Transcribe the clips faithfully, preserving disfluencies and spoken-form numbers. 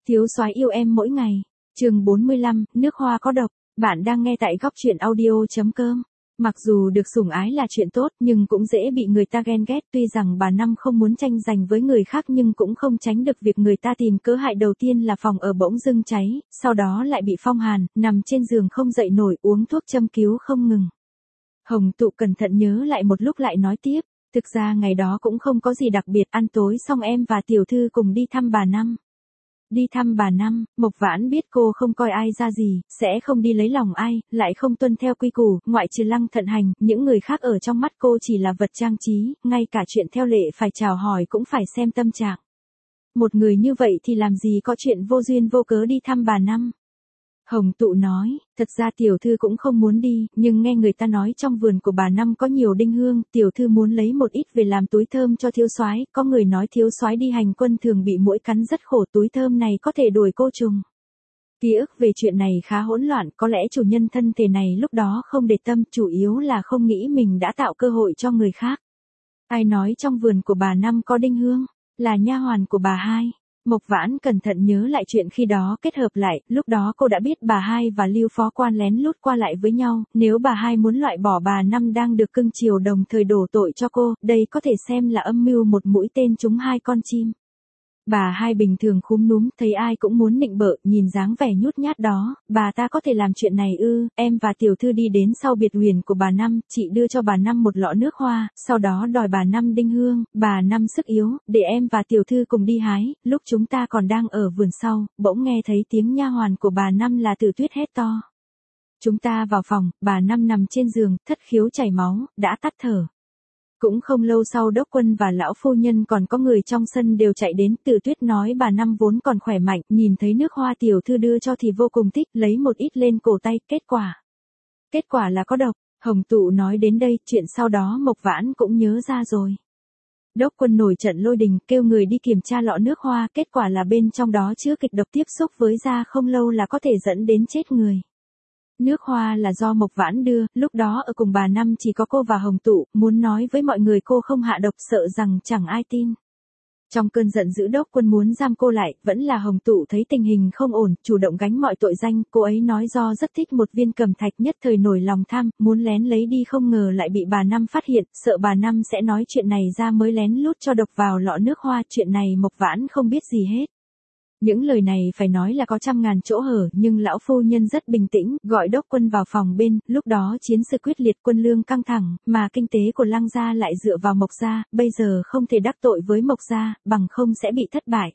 Thiếu soái yêu em mỗi ngày. Chương bốn mươi lăm, nước hoa có độc. Bạn đang nghe tại góc truyện audio chấm com. Mặc dù được sủng ái là chuyện tốt nhưng cũng dễ bị người ta ghen ghét, tuy rằng bà Năm không muốn tranh giành với người khác nhưng cũng không tránh được việc người ta tìm cớ hại. Đầu tiên là phòng ở bỗng dưng cháy, sau đó lại bị phong hàn, nằm trên giường không dậy nổi, uống thuốc châm cứu không ngừng. Hồng Tụ cẩn thận nhớ lại một lúc lại nói tiếp, thực ra ngày đó cũng không có gì đặc biệt, ăn tối xong em và tiểu thư cùng đi thăm bà Năm. Đi thăm bà Năm, Mộc Vãn biết cô không coi ai ra gì, sẽ không đi lấy lòng ai, lại không tuân theo quy củ, ngoại trừ Lăng Thận Hành, những người khác ở trong mắt cô chỉ là vật trang trí, ngay cả chuyện theo lệ phải chào hỏi cũng phải xem tâm trạng. Một người như vậy thì làm gì có chuyện vô duyên vô cớ đi thăm bà Năm. Hồng Tụ nói, thật ra tiểu thư cũng không muốn đi, nhưng nghe người ta nói trong vườn của bà Năm có nhiều đinh hương, tiểu thư muốn lấy một ít về làm túi thơm cho thiếu soái. Có người nói thiếu soái đi hành quân thường bị muỗi cắn rất khổ, túi thơm này có thể đuổi côn trùng. Ký ức về chuyện này khá hỗn loạn, có lẽ chủ nhân thân thể này lúc đó không để tâm, chủ yếu là không nghĩ mình đã tạo cơ hội cho người khác. Ai nói trong vườn của bà Năm có đinh hương? Là nha hoàn của bà Hai. Mộc Vãn cẩn thận nhớ lại chuyện khi đó, kết hợp lại, lúc đó cô đã biết bà Hai và Lưu Phó Quan lén lút qua lại với nhau, nếu bà Hai muốn loại bỏ bà Năm đang được cưng chiều đồng thời đổ tội cho cô, đây có thể xem là âm mưu một mũi tên trúng hai con chim. Bà Hai bình thường khúm núm, thấy ai cũng muốn nịnh bợ, nhìn dáng vẻ nhút nhát đó, bà ta có thể làm chuyện này ư? Em và tiểu thư đi đến sau biệt huyền của bà Năm, chị đưa cho bà Năm một lọ nước hoa, sau đó đòi bà Năm đinh hương, bà Năm sức yếu, để em và tiểu thư cùng đi hái. Lúc chúng ta còn đang ở vườn sau, bỗng nghe thấy tiếng nha hoàn của bà Năm là Tử Tuyết hét to. Chúng ta vào phòng, bà Năm nằm trên giường, thất khiếu chảy máu, đã tắt thở. Cũng không lâu sau Đốc Quân và lão phu nhân còn có người trong sân đều chạy đến. Tử Tuyết nói bà Năm vốn còn khỏe mạnh, nhìn thấy nước hoa tiểu thư đưa cho thì vô cùng thích, lấy một ít lên cổ tay, kết quả. Kết quả là có độc. Hồng Tụ nói đến đây, chuyện sau đó Mộc Vãn cũng nhớ ra rồi. Đốc Quân nổi trận lôi đình, kêu người đi kiểm tra lọ nước hoa, kết quả là bên trong đó chứa kịch độc, tiếp xúc với da không lâu là có thể dẫn đến chết người. Nước hoa là do Mộc Vãn đưa, lúc đó ở cùng bà Năm chỉ có cô và Hồng Tụ, muốn nói với mọi người cô không hạ độc sợ rằng chẳng ai tin. Trong cơn giận dữ Đốc Quân muốn giam cô lại, vẫn là Hồng Tụ thấy tình hình không ổn, chủ động gánh mọi tội danh. Cô ấy nói do rất thích một viên cẩm thạch, nhất thời nổi lòng tham, muốn lén lấy đi, không ngờ lại bị bà Năm phát hiện, sợ bà Năm sẽ nói chuyện này ra mới lén lút cho độc vào lọ nước hoa. Chuyện này Mộc Vãn không biết gì hết. Những lời này phải nói là có trăm ngàn chỗ hở, nhưng lão phu nhân rất bình tĩnh, gọi Đốc Quân vào phòng bên. Lúc đó chiến sự quyết liệt, quân lương căng thẳng, mà kinh tế của Lăng gia lại dựa vào Mộc gia, bây giờ không thể đắc tội với Mộc gia, bằng không sẽ bị thất bại.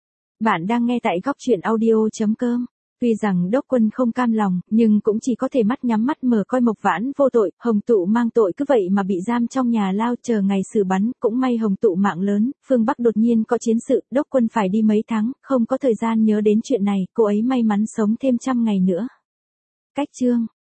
Bạn đang nghe tại góc truyện audio chấm com. Tuy rằng Đốc Quân không cam lòng, nhưng cũng chỉ có thể mắt nhắm mắt mở coi Mộc Vãn vô tội. Hồng Tụ mang tội cứ vậy mà bị giam trong nhà lao chờ ngày xử bắn. Cũng may Hồng Tụ mạng lớn, phương Bắc đột nhiên có chiến sự, Đốc Quân phải đi mấy tháng, không có thời gian nhớ đến chuyện này, cô ấy may mắn sống thêm trăm ngày nữa. Cách chương